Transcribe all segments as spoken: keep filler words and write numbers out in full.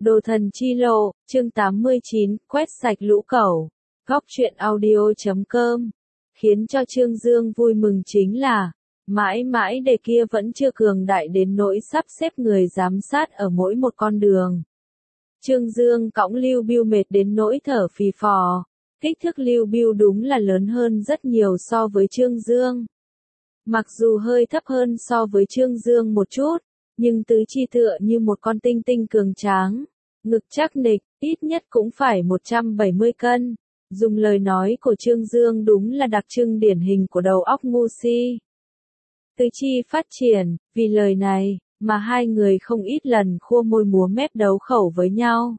Đồ thần chi lộ, chương tám mươi chín, quét sạch lũ cẩu. Góc truyện audio chấm com. Khiến cho Trương Dương vui mừng chính là, mãi mãi đề kia vẫn chưa cường đại đến nỗi sắp xếp người giám sát ở mỗi một con đường. Trương Dương cõng Lưu Bưu mệt đến nỗi thở phì phò. Kích thước Lưu Bưu đúng là lớn hơn rất nhiều so với Trương Dương. Mặc dù hơi thấp hơn so với Trương Dương một chút, nhưng tứ chi tựa như một con tinh tinh cường tráng, ngực chắc nịch, ít nhất cũng phải một trăm bảy mươi cân. Dùng lời nói của Trương Dương đúng là đặc trưng điển hình của đầu óc ngu si. Tứ chi phát triển, vì lời này, mà hai người không ít lần khua môi múa mép đấu khẩu với nhau.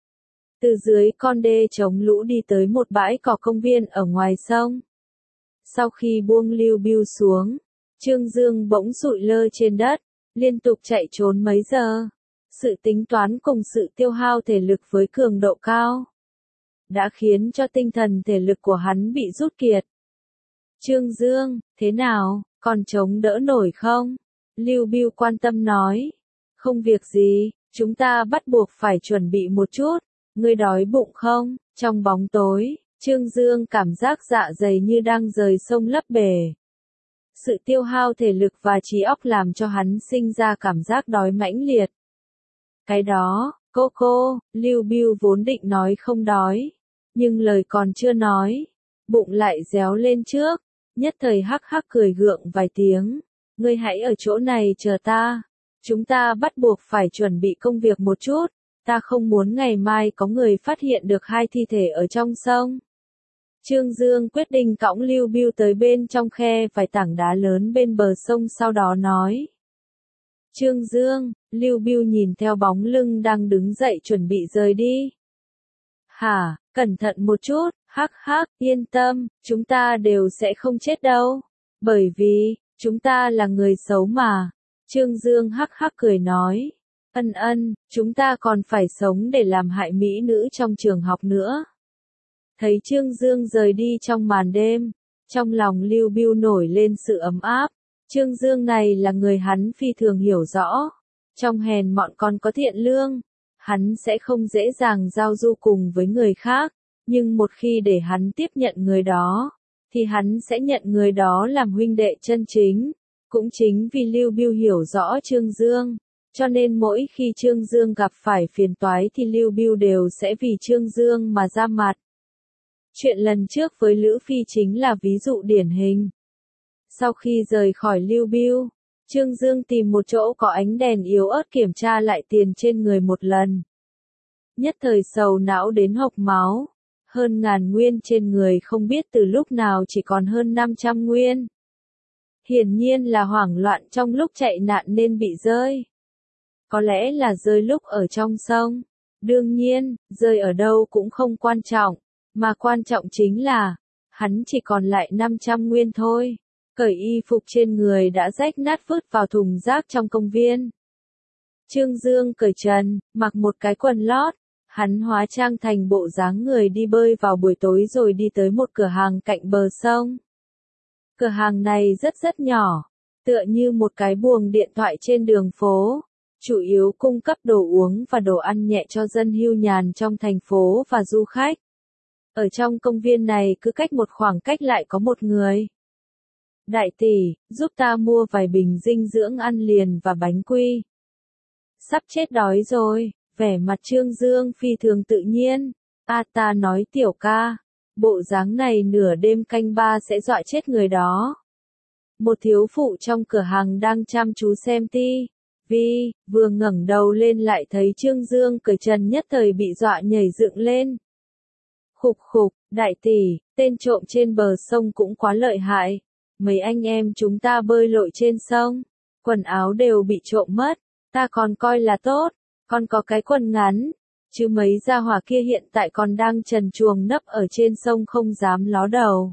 Từ dưới con đê chống lũ đi tới một bãi cỏ công viên ở ngoài sông. Sau khi buông Lưu Bưu xuống, Trương Dương bỗng sụi lơ trên đất, liên tục chạy trốn mấy giờ. Sự tính toán cùng sự tiêu hao thể lực với cường độ cao đã khiến cho tinh thần thể lực của hắn bị rút kiệt. Trương Dương, thế nào, còn chống đỡ nổi không? Lưu Bưu quan tâm nói. Không việc gì, chúng ta bắt buộc phải chuẩn bị một chút. Ngươi đói bụng không? Trong bóng tối, Trương Dương cảm giác dạ dày như đang rời sông lấp bể. Sự tiêu hao thể lực và trí óc làm cho hắn sinh ra cảm giác đói mãnh liệt. Cái đó, cô cô, Lưu Bưu vốn định nói không đói, nhưng lời còn chưa nói, bụng lại réo lên trước, nhất thời hắc hắc cười gượng vài tiếng. Ngươi hãy ở chỗ này chờ ta, chúng ta bắt buộc phải chuẩn bị công việc một chút, ta không muốn ngày mai có người phát hiện được hai thi thể ở trong sông. Trương Dương quyết định cõng Lưu Bưu tới bên trong khe vài tảng đá lớn bên bờ sông, sau đó nói. Trương Dương, Lưu Bưu nhìn theo bóng lưng đang đứng dậy chuẩn bị rời đi. Hả, cẩn thận một chút, hắc hắc, yên tâm, chúng ta đều sẽ không chết đâu. Bởi vì, chúng ta là người xấu mà. Trương Dương hắc hắc cười nói. Ân ân, chúng ta còn phải sống để làm hại mỹ nữ trong trường học nữa. Thấy Trương Dương rời đi trong màn đêm, trong lòng Lưu Bưu nổi lên sự ấm áp. Trương Dương này là người hắn phi thường hiểu rõ. Trong hèn mọn còn có thiện lương. Hắn sẽ không dễ dàng giao du cùng với người khác. Nhưng một khi để hắn tiếp nhận người đó, thì hắn sẽ nhận người đó làm huynh đệ chân chính. Cũng chính vì Lưu Bưu hiểu rõ Trương Dương, cho nên mỗi khi Trương Dương gặp phải phiền toái thì Lưu Bưu đều sẽ vì Trương Dương mà ra mặt. Chuyện lần trước với Lữ Phi chính là ví dụ điển hình. Sau khi rời khỏi Lưu Bưu, Trương Dương tìm một chỗ có ánh đèn yếu ớt kiểm tra lại tiền trên người một lần. Nhất thời sầu não đến hộc máu, hơn ngàn nguyên trên người không biết từ lúc nào chỉ còn hơn năm trăm nguyên. Hiển nhiên là hoảng loạn trong lúc chạy nạn nên bị rơi. Có lẽ là rơi lúc ở trong sông. Đương nhiên, rơi ở đâu cũng không quan trọng, mà quan trọng chính là, hắn chỉ còn lại năm trăm nguyên thôi. Cởi y phục trên người đã rách nát vứt vào thùng rác trong công viên. Trương Dương cởi trần, mặc một cái quần lót, hắn hóa trang thành bộ dáng người đi bơi vào buổi tối rồi đi tới một cửa hàng cạnh bờ sông. Cửa hàng này rất rất nhỏ, tựa như một cái buồng điện thoại trên đường phố, chủ yếu cung cấp đồ uống và đồ ăn nhẹ cho dân hưu nhàn trong thành phố và du khách. Ở trong công viên này cứ cách một khoảng cách lại có một người. Đại tỷ, giúp ta mua vài bình dinh dưỡng ăn liền và bánh quy. Sắp chết đói rồi, vẻ mặt Trương Dương phi thường tự nhiên. A ta nói tiểu ca, bộ dáng này nửa đêm canh ba sẽ dọa chết người đó. Một thiếu phụ trong cửa hàng đang chăm chú xem ti vi, vừa ngẩng đầu lên lại thấy Trương Dương cởi trần nhất thời bị dọa nhảy dựng lên. Khục khục, đại tỷ, tên trộm trên bờ sông cũng quá lợi hại. Mấy anh em chúng ta bơi lội trên sông, quần áo đều bị trộm mất, ta còn coi là tốt, còn có cái quần ngắn, chứ mấy gia hỏa kia hiện tại còn đang trần truồng nấp ở trên sông không dám ló đầu.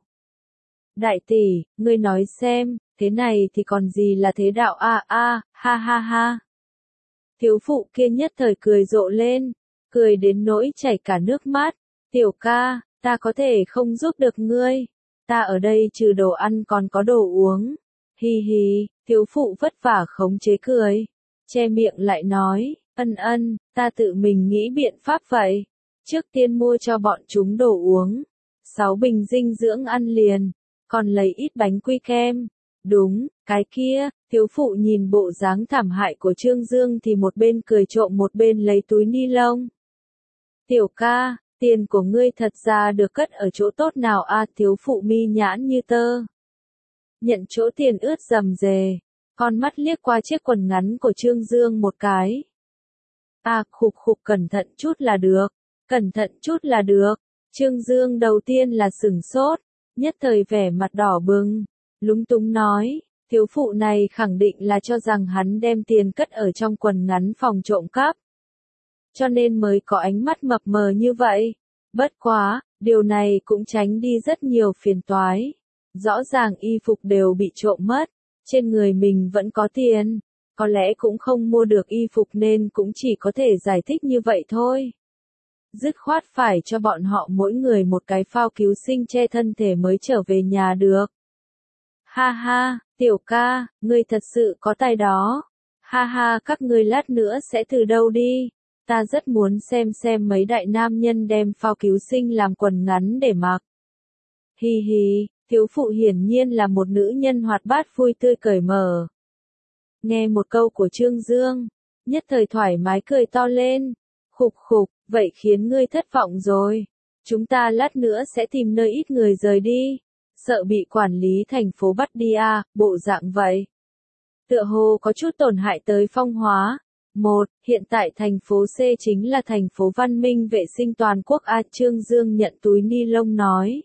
Đại tỷ, ngươi nói xem, thế này thì còn gì là thế đạo a a, ha ha ha. Thiếu phụ kia nhất thời cười rộ lên, cười đến nỗi chảy cả nước mắt. Tiểu ca, ta có thể không giúp được ngươi. Ta ở đây trừ đồ ăn còn có đồ uống. Hi hi, thiếu phụ vất vả khống chế cười. Che miệng lại nói, Ân ân, ta tự mình nghĩ biện pháp vậy. Trước tiên mua cho bọn chúng đồ uống. Sáu bình dinh dưỡng ăn liền. Còn lấy ít bánh quy kem. Đúng, cái kia, thiếu phụ nhìn bộ dáng thảm hại của Trương Dương thì một bên cười trộm một bên lấy túi ni lông. Tiểu ca, tiền của ngươi thật ra được cất ở chỗ tốt nào a? Thiếu phụ mi nhãn như tơ. Nhận chỗ tiền ướt rầm rề. Con mắt liếc qua chiếc quần ngắn của Trương Dương một cái. À, khục khục, cẩn thận chút là được. Cẩn thận chút là được. Trương Dương đầu tiên là sửng sốt. Nhất thời vẻ mặt đỏ bừng. Lúng túng nói. Thiếu phụ này khẳng định là cho rằng hắn đem tiền cất ở trong quần ngắn phòng trộm cắp. Cho nên mới có ánh mắt mập mờ như vậy. Bất quá, điều này cũng tránh đi rất nhiều phiền toái. Rõ ràng y phục đều bị trộm mất. Trên người mình vẫn có tiền. Có lẽ cũng không mua được y phục nên cũng chỉ có thể giải thích như vậy thôi. Dứt khoát phải cho bọn họ mỗi người một cái phao cứu sinh che thân thể mới trở về nhà được. Ha ha, tiểu ca, ngươi thật sự có tài đó. Ha ha, các ngươi lát nữa sẽ từ đâu đi? Ta rất muốn xem xem mấy đại nam nhân đem phao cứu sinh làm quần ngắn để mặc. Hi hi, thiếu phụ hiển nhiên là một nữ nhân hoạt bát vui tươi cởi mở. Nghe một câu của Trương Dương, nhất thời thoải mái cười to lên. Khục khục, vậy khiến ngươi thất vọng rồi. Chúng ta lát nữa sẽ tìm nơi ít người rời đi. Sợ bị quản lý thành phố bắt đi à, bộ dạng vậy. Tựa hồ có chút tổn hại tới phong hóa. Một, hiện tại thành phố C chính là thành phố văn minh vệ sinh toàn quốc a. Trương Dương nhận túi ni lông nói.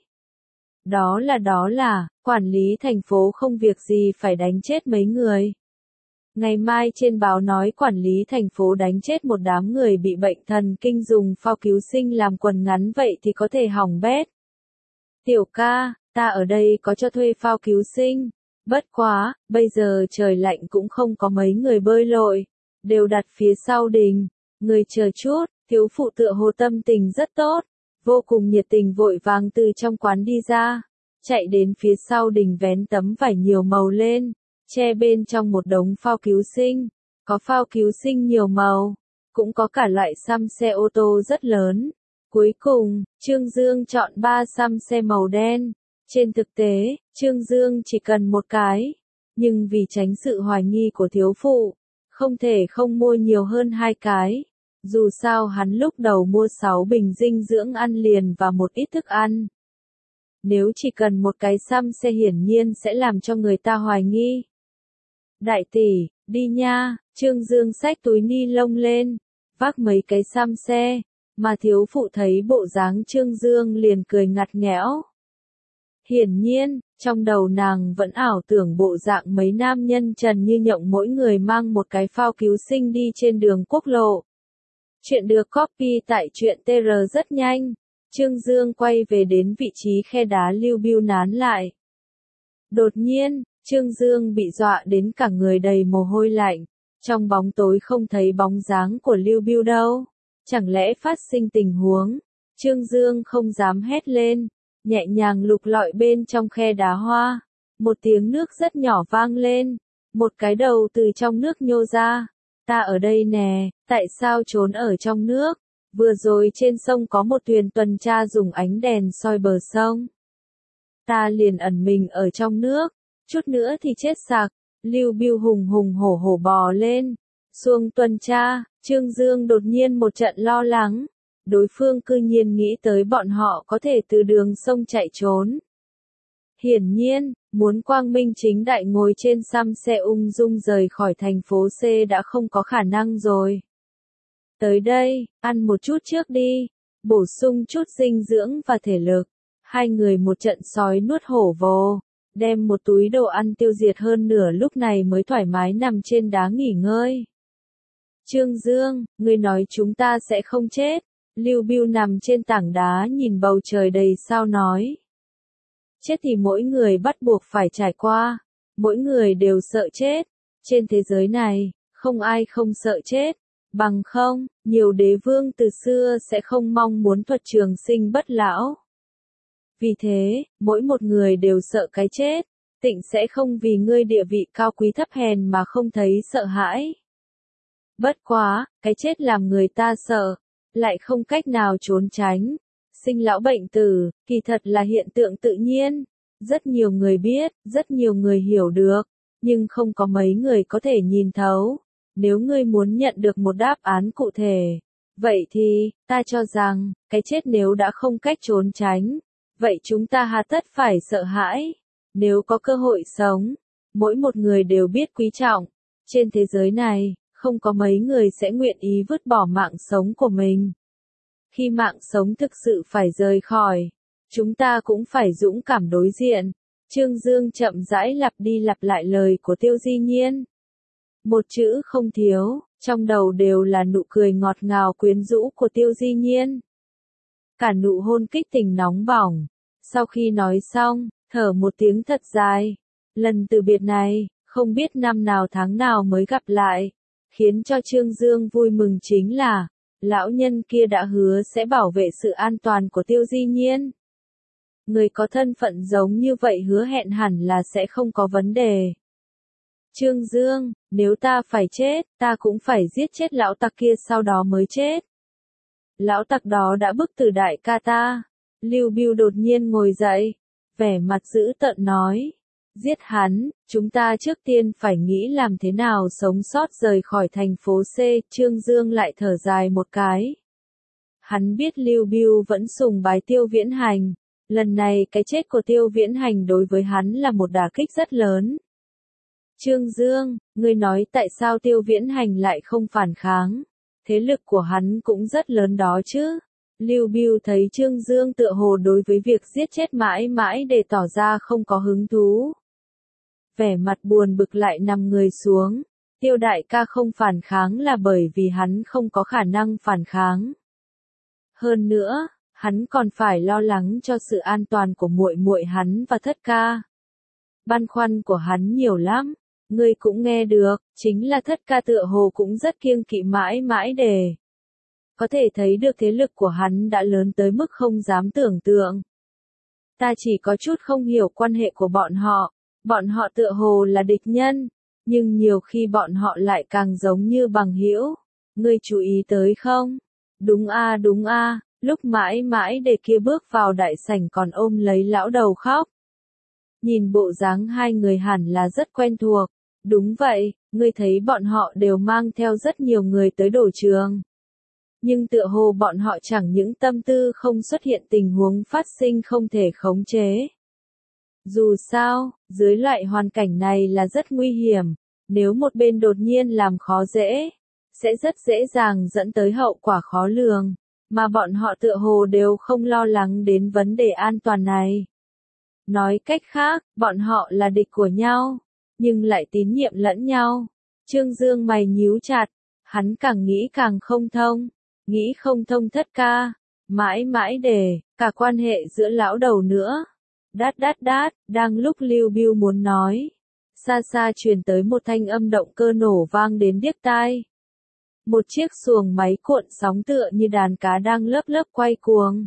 Đó là đó là, quản lý thành phố không việc gì phải đánh chết mấy người. Ngày mai trên báo nói quản lý thành phố đánh chết một đám người bị bệnh thần kinh dùng phao cứu sinh làm quần ngắn vậy thì có thể hỏng bét. Tiểu ca, ta ở đây có cho thuê phao cứu sinh. Bất quá, bây giờ trời lạnh cũng không có mấy người bơi lội. Đều đặt phía sau đình. Người chờ chút, thiếu phụ tựa hồ tâm tình rất tốt. Vô cùng nhiệt tình vội vàng từ trong quán đi ra. Chạy đến phía sau đình vén tấm vải nhiều màu lên. Che bên trong một đống phao cứu sinh. Có phao cứu sinh nhiều màu. Cũng có cả loại xăm xe ô tô rất lớn. Cuối cùng, Trương Dương chọn ba xăm xe màu đen. Trên thực tế, Trương Dương chỉ cần một cái. Nhưng vì tránh sự hoài nghi của thiếu phụ, không thể không mua nhiều hơn hai cái. Dù sao hắn lúc đầu mua sáu bình dinh dưỡng ăn liền và một ít thức ăn. Nếu chỉ cần một cái xăm xe hiển nhiên sẽ làm cho người ta hoài nghi. Đại tỷ, đi nha. Trương Dương xách túi ni lông lên, vác mấy cái xăm xe, mà thiếu phụ thấy bộ dáng Trương Dương liền cười ngặt nghẽo. Hiển nhiên, trong đầu nàng vẫn ảo tưởng bộ dạng mấy nam nhân trần như nhộng mỗi người mang một cái phao cứu sinh đi trên đường quốc lộ. Chuyện được copy tại truyện tê rờ rất nhanh. Trương Dương quay về đến vị trí khe đá Lưu Bưu nán lại. Đột nhiên, Trương Dương bị dọa đến cả người đầy mồ hôi lạnh. Trong bóng tối không thấy bóng dáng của Lưu Bưu đâu. Chẳng lẽ phát sinh tình huống? Trương Dương không dám hét lên. Nhẹ nhàng lục lọi bên trong khe đá hoa. Một tiếng nước rất nhỏ vang lên. Một cái đầu từ trong nước nhô ra. Ta ở đây nè, tại sao trốn ở trong nước? Vừa rồi trên sông có một thuyền tuần tra dùng ánh đèn soi bờ sông. Ta liền ẩn mình ở trong nước. Chút nữa thì chết sặc. Lưu Bưu hùng hùng hổ hổ bò lên. Xuông tuần tra, Trương Dương đột nhiên một trận lo lắng. Đối phương cư nhiên nghĩ tới bọn họ có thể từ đường sông chạy trốn. Hiển nhiên, muốn quang minh chính đại ngồi trên xăm xe ung dung rời khỏi thành phố C đã không có khả năng rồi. Tới đây, ăn một chút trước đi, bổ sung chút dinh dưỡng và thể lực. Hai người một trận sói nuốt hổ vồ, đem một túi đồ ăn tiêu diệt hơn nửa lúc này mới thoải mái nằm trên đá nghỉ ngơi. Trương Dương, ngươi nói chúng ta sẽ không chết. Lưu Bưu nằm trên tảng đá nhìn bầu trời đầy sao nói. Chết thì mỗi người bắt buộc phải trải qua. Mỗi người đều sợ chết. Trên thế giới này, không ai không sợ chết. Bằng không, nhiều đế vương từ xưa sẽ không mong muốn thuật trường sinh bất lão. Vì thế, mỗi một người đều sợ cái chết. Tịnh sẽ không vì ngươi địa vị cao quý thấp hèn mà không thấy sợ hãi. Bất quá, cái chết làm người ta sợ, lại không cách nào trốn tránh. Sinh lão bệnh tử, kỳ thật là hiện tượng tự nhiên. Rất nhiều người biết, rất nhiều người hiểu được, nhưng không có mấy người có thể nhìn thấu. Nếu ngươi muốn nhận được một đáp án cụ thể, vậy thì, ta cho rằng, cái chết nếu đã không cách trốn tránh, vậy chúng ta hà tất phải sợ hãi. Nếu có cơ hội sống, mỗi một người đều biết quý trọng. Trên thế giới này, không có mấy người sẽ nguyện ý vứt bỏ mạng sống của mình. Khi mạng sống thực sự phải rời khỏi, chúng ta cũng phải dũng cảm đối diện. Trương Dương chậm rãi lặp đi lặp lại lời của Tiêu Di Nhiên. Một chữ không thiếu, trong đầu đều là nụ cười ngọt ngào quyến rũ của Tiêu Di Nhiên. Cả nụ hôn kích tình nóng bỏng. Sau khi nói xong, thở một tiếng thật dài. Lần từ biệt này, không biết năm nào tháng nào mới gặp lại. Khiến cho Trương Dương vui mừng chính là, lão nhân kia đã hứa sẽ bảo vệ sự an toàn của Tiêu Di Nhiên. Người có thân phận giống như vậy hứa hẹn hẳn là sẽ không có vấn đề. Trương Dương, nếu ta phải chết, ta cũng phải giết chết lão tặc kia sau đó mới chết. Lão tặc đó đã bức tử đại ca ta. Lưu Bưu đột nhiên ngồi dậy, vẻ mặt dữ tợn nói. Giết hắn, chúng ta trước tiên phải nghĩ làm thế nào sống sót rời khỏi thành phố C. Trương Dương lại thở dài một cái. Hắn biết Lưu Bưu vẫn sùng bái Tiêu Viễn Hành. Lần này cái chết của Tiêu Viễn Hành đối với hắn là một đả kích rất lớn. Trương Dương, ngươi nói tại sao Tiêu Viễn Hành lại không phản kháng? Thế lực của hắn cũng rất lớn đó chứ. Lưu Bưu thấy Trương Dương tựa hồ đối với việc giết chết mãi mãi để tỏ ra không có hứng thú. Vẻ mặt buồn bực lại nằm người xuống. Tiêu đại ca không phản kháng là bởi vì hắn không có khả năng phản kháng. Hơn nữa, hắn còn phải lo lắng cho sự an toàn của muội muội hắn và thất ca. Băn khoăn của hắn nhiều lắm. Ngươi cũng nghe được, chính là thất ca tựa hồ cũng rất kiêng kỵ mãi mãi đề. Có thể thấy được thế lực của hắn đã lớn tới mức không dám tưởng tượng. Ta chỉ có chút không hiểu quan hệ của bọn họ. Bọn họ tựa hồ là địch nhân, nhưng nhiều khi bọn họ lại càng giống như bằng hữu. Ngươi chú ý tới không? Đúng a đúng a, lúc mãi mãi để kia bước vào đại sảnh còn ôm lấy lão đầu khóc. Nhìn bộ dáng hai người hẳn là rất quen thuộc. Đúng vậy, ngươi thấy bọn họ đều mang theo rất nhiều người tới đổ trường. Nhưng tựa hồ bọn họ chẳng những tâm tư không xuất hiện tình huống phát sinh không thể khống chế. Dù sao, dưới loại hoàn cảnh này là rất nguy hiểm, nếu một bên đột nhiên làm khó dễ, sẽ rất dễ dàng dẫn tới hậu quả khó lường, mà bọn họ tựa hồ đều không lo lắng đến vấn đề an toàn này. Nói cách khác, bọn họ là địch của nhau, nhưng lại tín nhiệm lẫn nhau. Trương Dương mày nhíu chặt, hắn càng nghĩ càng không thông, nghĩ không thông thất ca, mãi mãi để, cả quan hệ giữa lão đầu nữa. Đát đát đát, đang lúc Lưu Bưu muốn nói, xa xa truyền tới một thanh âm động cơ nổ vang đến điếc tai. Một chiếc xuồng máy cuộn sóng tựa như đàn cá đang lớp lớp quay cuồng.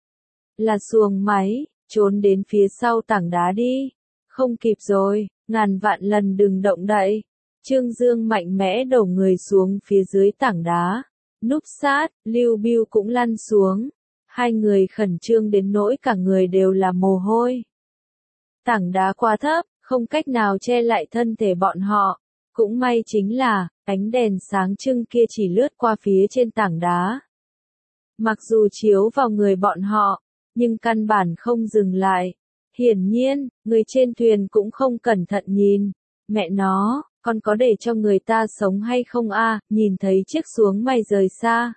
Là xuồng máy, trốn đến phía sau tảng đá đi. Không kịp rồi, ngàn vạn lần đừng động đậy. Trương Dương mạnh mẽ đổ người xuống phía dưới tảng đá. Núp sát, Lưu Bưu cũng lăn xuống. Hai người khẩn trương đến nỗi cả người đều là mồ hôi. Tảng đá quá thấp, không cách nào che lại thân thể bọn họ. Cũng may chính là, ánh đèn sáng trưng kia chỉ lướt qua phía trên tảng đá. Mặc dù chiếu vào người bọn họ, nhưng căn bản không dừng lại. Hiển nhiên, người trên thuyền cũng không cẩn thận nhìn. Mẹ nó, còn có để cho người ta sống hay không a? Nhìn thấy chiếc xuồng mày rời xa.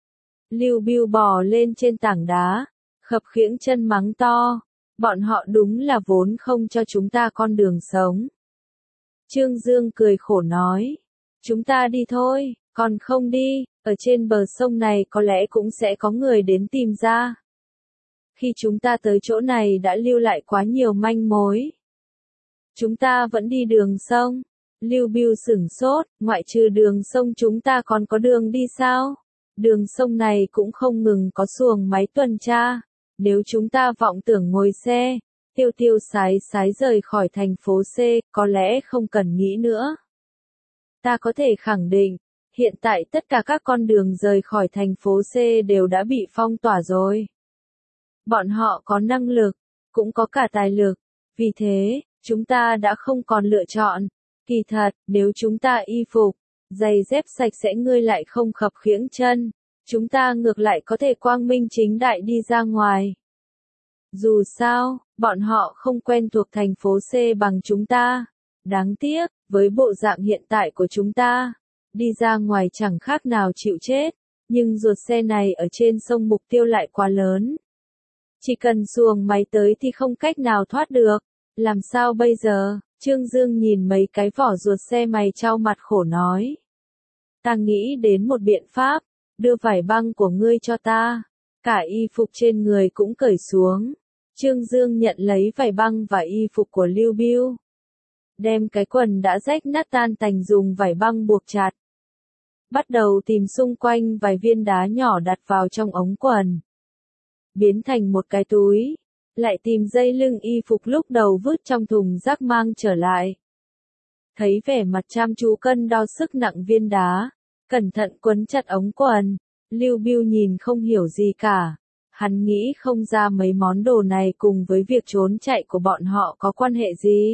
Lưu Bưu bò lên trên tảng đá, khập khiễng chân mắng to. Bọn họ đúng là vốn không cho chúng ta con đường sống. Trương Dương cười khổ nói. Chúng ta đi thôi, còn không đi, ở trên bờ sông này có lẽ cũng sẽ có người đến tìm ra. Khi chúng ta tới chỗ này đã lưu lại quá nhiều manh mối. Chúng ta vẫn đi đường sông. Lưu Bưu sửng sốt, ngoại trừ đường sông chúng ta còn có đường đi sao? Đường sông này cũng không ngừng có xuồng máy tuần tra. Nếu chúng ta vọng tưởng ngồi xe, tiêu tiêu sái sái rời khỏi thành phố C, có lẽ không cần nghĩ nữa. Ta có thể khẳng định, Hiện tại tất cả các con đường rời khỏi thành phố C đều đã bị phong tỏa rồi. Bọn họ có năng lực, cũng có cả tài lực. Vì thế, chúng ta đã không còn lựa chọn. Kỳ thật, nếu chúng ta y phục, giày dép sạch sẽ ngươi lại không khập khiễng chân, chúng ta ngược lại có thể quang minh chính đại đi ra ngoài. Dù sao, bọn họ không quen thuộc thành phố C bằng chúng ta. Đáng tiếc, với bộ dạng hiện tại của chúng ta, đi ra ngoài chẳng khác nào chịu chết, nhưng ruột xe này ở trên sông mục tiêu lại quá lớn. Chỉ cần xuồng máy tới thì không cách nào thoát được. Làm sao bây giờ? Trương Dương nhìn mấy cái vỏ ruột xe mày trao mặt khổ nói. Ta nghĩ đến một biện pháp, đưa vải băng của ngươi cho ta. Cả y phục trên người cũng cởi xuống. Trương Dương nhận lấy vải băng và y phục của Lưu Bưu. Đem cái quần đã rách nát tan tành dùng vải băng buộc chặt. Bắt đầu tìm xung quanh vài viên đá nhỏ đặt vào trong ống quần. Biến thành một cái túi. Lại tìm dây lưng y phục lúc đầu vứt trong thùng rác mang trở lại. Thấy vẻ mặt chăm chú cân đo sức nặng viên đá, cẩn thận quấn chặt ống quần, Lưu Bưu nhìn không hiểu gì cả. Hắn nghĩ không ra mấy món đồ này cùng với việc trốn chạy của bọn họ có quan hệ gì.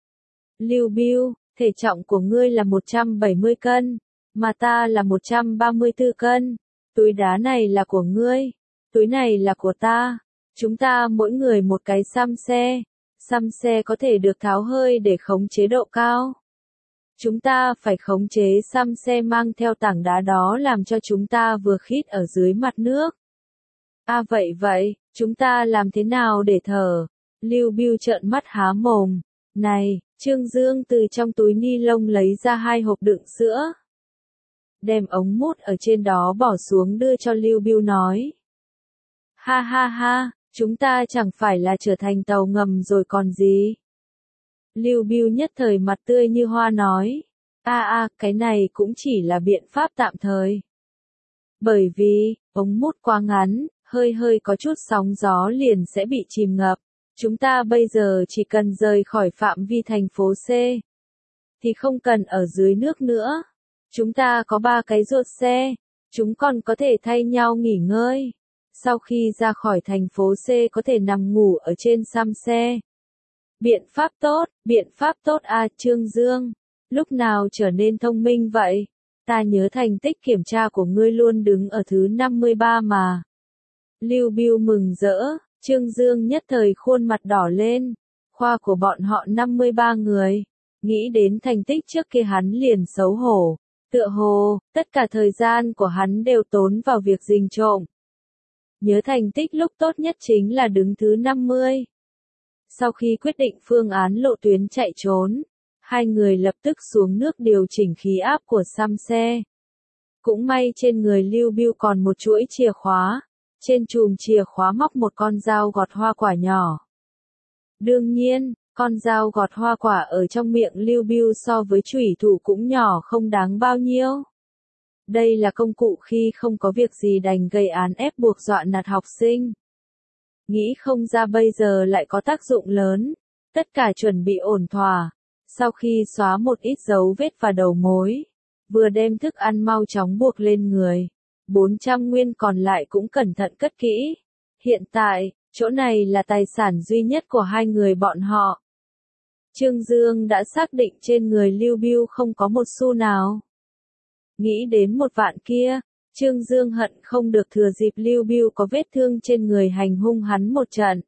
Lưu Bưu, thể trọng của ngươi là một trăm bảy mươi cân, mà ta là một trăm ba mươi tư cân. Túi đá này là của ngươi, túi này là của ta. Chúng ta mỗi người một cái xăm xe. Xăm xe có thể được tháo hơi để khống chế độ cao. Chúng ta phải khống chế xăm xe mang theo tảng đá đó làm cho chúng ta vừa khít ở dưới mặt nước. À vậy vậy, chúng ta làm thế nào để thở? Lưu Bưu trợn mắt há mồm. Này, Trương Dương từ trong túi ni lông lấy ra hai hộp đựng sữa. Đem ống mút ở trên đó bỏ xuống đưa cho Lưu Bưu nói. Ha ha ha, chúng ta chẳng phải là trở thành tàu ngầm rồi còn gì. Lưu Bưu nhất thời mặt tươi như hoa nói. A a, cái này cũng chỉ là biện pháp tạm thời. Bởi vì, ống mút quá ngắn, hơi hơi có chút sóng gió liền sẽ bị chìm ngập. Chúng ta bây giờ chỉ cần rời khỏi phạm vi thành phố C. Thì không cần ở dưới nước nữa. Chúng ta có ba cái ruột xe. Chúng còn có thể thay nhau nghỉ ngơi. Sau khi ra khỏi thành phố C có thể nằm ngủ ở trên xăm xe. Biện pháp tốt, biện pháp tốt à Trương Dương. Lúc nào trở nên thông minh vậy? Ta nhớ thành tích kiểm tra của ngươi luôn đứng ở thứ năm mươi ba mà. Lưu Bưu mừng rỡ, Trương Dương nhất thời khuôn mặt đỏ lên. Khoa của bọn họ năm mươi ba người. Nghĩ đến thành tích trước kia hắn liền xấu hổ. Tựa hồ, tất cả thời gian của hắn đều tốn vào việc rình trộm. Nhớ thành tích lúc tốt nhất chính là đứng thứ năm mươi. Sau khi quyết định phương án lộ tuyến chạy trốn, hai người lập tức xuống nước điều chỉnh khí áp của xăm xe. Cũng may trên người Lưu Bưu còn một chuỗi chìa khóa, trên chùm chìa khóa móc một con dao gọt hoa quả nhỏ. Đương nhiên, con dao gọt hoa quả ở trong miệng Lưu Bưu so với chủy thủ cũng nhỏ không đáng bao nhiêu. Đây là công cụ khi không có việc gì đành gây án ép buộc dọa nạt học sinh. Nghĩ không ra bây giờ lại có tác dụng lớn. Tất cả chuẩn bị ổn thỏa. Sau khi xóa một ít dấu vết và đầu mối, vừa đem thức ăn mau chóng buộc lên người. bốn trăm nguyên còn lại cũng cẩn thận cất kỹ. Hiện tại, chỗ này là tài sản duy nhất của hai người bọn họ. Trương Dương đã xác định trên người Lưu Bưu không có một xu nào. Nghĩ đến một vạn kia, Trương Dương hận không được thừa dịp Lưu Bưu có vết thương trên người hành hung hắn một trận.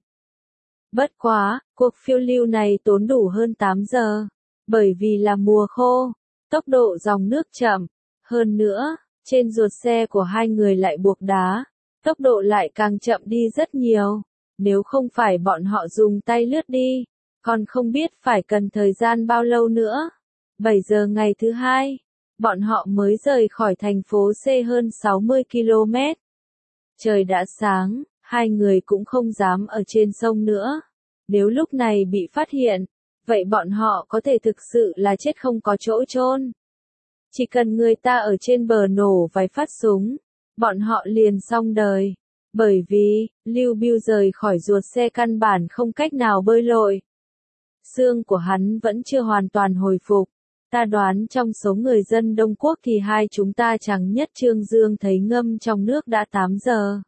Bất quá, cuộc phiêu lưu này tốn đủ hơn tám giờ, bởi vì là mùa khô, tốc độ dòng nước chậm, hơn nữa, trên ruột xe của hai người lại buộc đá, tốc độ lại càng chậm đi rất nhiều, nếu không phải bọn họ dùng tay lướt đi, còn không biết phải cần thời gian bao lâu nữa. bảy giờ ngày thứ hai, bọn họ mới rời khỏi thành phố C hơn sáu mươi ki lô mét. Trời đã sáng, hai người cũng không dám ở trên sông nữa. Nếu lúc này bị phát hiện, vậy bọn họ có thể thực sự là chết không có chỗ chôn. Chỉ cần người ta ở trên bờ nổ vài phát súng, bọn họ liền xong đời. Bởi vì, Lưu Bưu rời khỏi ruột xe căn bản không cách nào bơi lội. Xương của hắn vẫn chưa hoàn toàn hồi phục. Ta đoán trong số người dân Đông Quốc thì hai chúng ta chẳng nhất Trương Dương thấy ngâm trong nước đã tám giờ.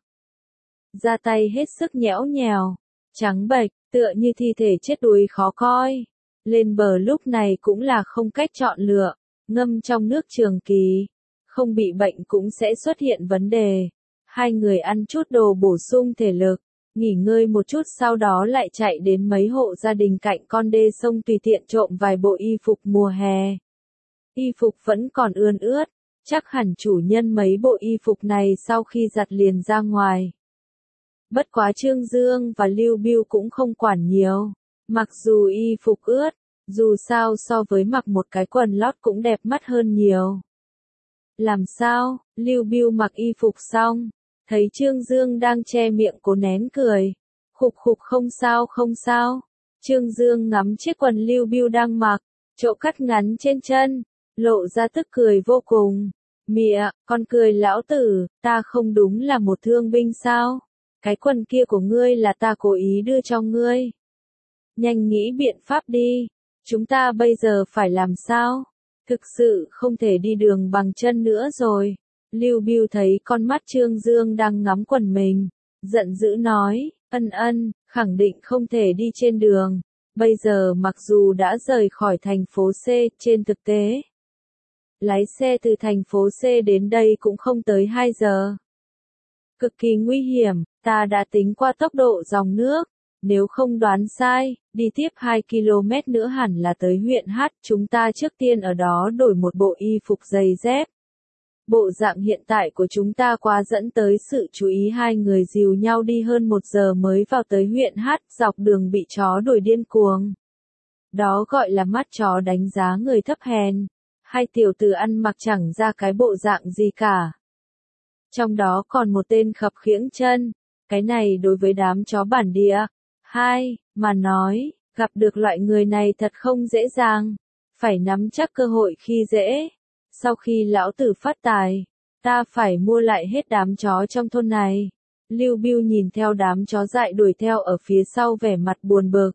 Ra tay hết sức nhẽo nhèo, trắng bệch, tựa như thi thể chết đuối khó coi. Lên bờ lúc này cũng là không cách chọn lựa, ngâm trong nước trường kỳ, không bị bệnh cũng sẽ xuất hiện vấn đề. Hai người ăn chút đồ bổ sung thể lực, nghỉ ngơi một chút sau đó lại chạy đến mấy hộ gia đình cạnh con đê sông tùy tiện trộm vài bộ y phục mùa hè. Y phục vẫn còn ươn ướt, chắc hẳn chủ nhân mấy bộ y phục này sau khi giặt liền ra ngoài. Bất quá Trương Dương và Lưu Bưu cũng không quản nhiều, mặc dù y phục ướt, dù sao so với mặc một cái quần lót cũng đẹp mắt hơn nhiều. Làm sao? Lưu Bưu mặc y phục xong, thấy Trương Dương đang che miệng cố nén cười. Khục khục không sao không sao. Trương Dương ngắm chiếc quần Lưu Bưu đang mặc, chỗ cắt ngắn trên chân, lộ ra tức cười vô cùng. Mịa, con cười lão tử, ta không đúng là một thương binh sao? Cái quần kia của ngươi là ta cố ý đưa cho ngươi. Nhanh nghĩ biện pháp đi, chúng ta bây giờ phải làm sao? Thực sự không thể đi đường bằng chân nữa rồi. Lưu Bưu thấy con mắt Trương Dương đang ngắm quần mình, giận dữ nói, ân ân, khẳng định không thể đi trên đường. Bây giờ mặc dù đã rời khỏi thành phố C, trên thực tế, lái xe từ thành phố C đến đây cũng không tới hai giờ. Cực kỳ nguy hiểm, ta đã tính qua tốc độ dòng nước. Nếu không đoán sai, đi tiếp hai ki lô mét nữa hẳn là tới huyện H. Chúng ta trước tiên ở đó đổi một bộ y phục giày dép. Bộ dạng hiện tại của chúng ta quá dẫn tới sự chú ý, hai người dìu nhau đi hơn một giờ mới vào tới huyện H, dọc đường bị chó đuổi điên cuồng. Đó gọi là mắt chó đánh giá người thấp hèn. Hai tiểu tử ăn mặc chẳng ra cái bộ dạng gì cả. Trong đó còn một tên khập khiễng chân. Cái này đối với đám chó bản địa, hai, mà nói, gặp được loại người này thật không dễ dàng. Phải nắm chắc cơ hội khi dễ. Sau khi lão tử phát tài, ta phải mua lại hết đám chó trong thôn này. Lưu Bưu nhìn theo đám chó dại đuổi theo ở phía sau vẻ mặt buồn bực.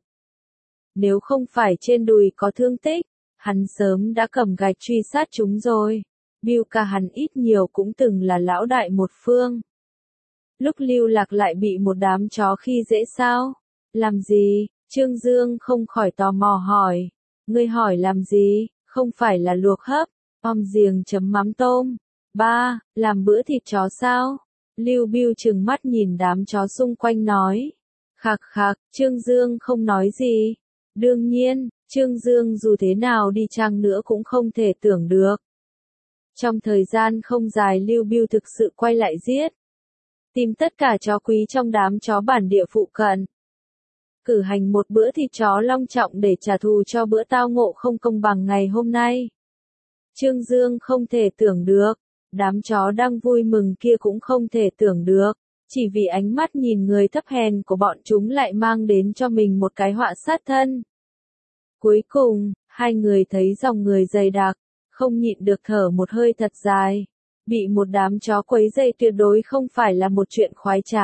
Nếu không phải trên đùi có thương tích, hắn sớm đã cầm gạch truy sát chúng rồi. Bưu ca hắn ít nhiều cũng từng là lão đại một phương. Lúc Lưu Lạc lại bị một đám chó khi dễ sao? Làm gì? Trương Dương không khỏi tò mò hỏi. Ngươi hỏi làm gì? Không phải là luộc hấp, om giềng chấm mắm tôm. Ba, làm bữa thịt chó sao? Lưu Bưu trừng mắt nhìn đám chó xung quanh nói. Khạc khạc, Trương Dương không nói gì. Đương nhiên, Trương Dương dù thế nào đi chăng nữa cũng không thể tưởng được. Trong thời gian không dài Lưu Bưu thực sự quay lại giết. Tìm tất cả chó quý trong đám chó bản địa phụ cận. Cử hành một bữa thịt chó long trọng để trả thù cho bữa tao ngộ không công bằng ngày hôm nay. Trương Dương không thể tưởng được. Đám chó đang vui mừng kia cũng không thể tưởng được. Chỉ vì ánh mắt nhìn người thấp hèn của bọn chúng lại mang đến cho mình một cái họa sát thân. Cuối cùng, hai người thấy dòng người dày đặc, không nhịn được thở một hơi thật dài. Bị một đám chó quấy rầy tuyệt đối không phải là một chuyện khoái trá.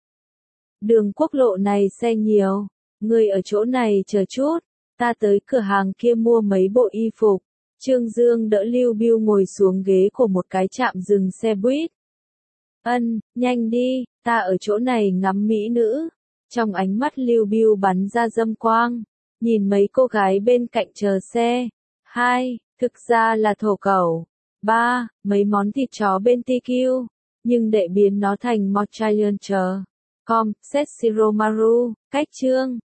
Đường quốc lộ này xe nhiều, người ở chỗ này chờ chút, ta tới cửa hàng kia mua mấy bộ y phục. Trương Dương đỡ Lưu Bưu ngồi xuống ghế của một cái trạm dừng xe buýt. Ân, nhanh đi, ta ở chỗ này ngắm mỹ nữ. Trong ánh mắt Lưu Bưu bắn ra dâm quang, nhìn mấy cô gái bên cạnh chờ xe. Hai, thực ra là thổ cẩu. Ba, mấy món thịt chó bên tê quy, nhưng để biến nó thành Mochilian chờ. Com, Setshiromaru, cách chương.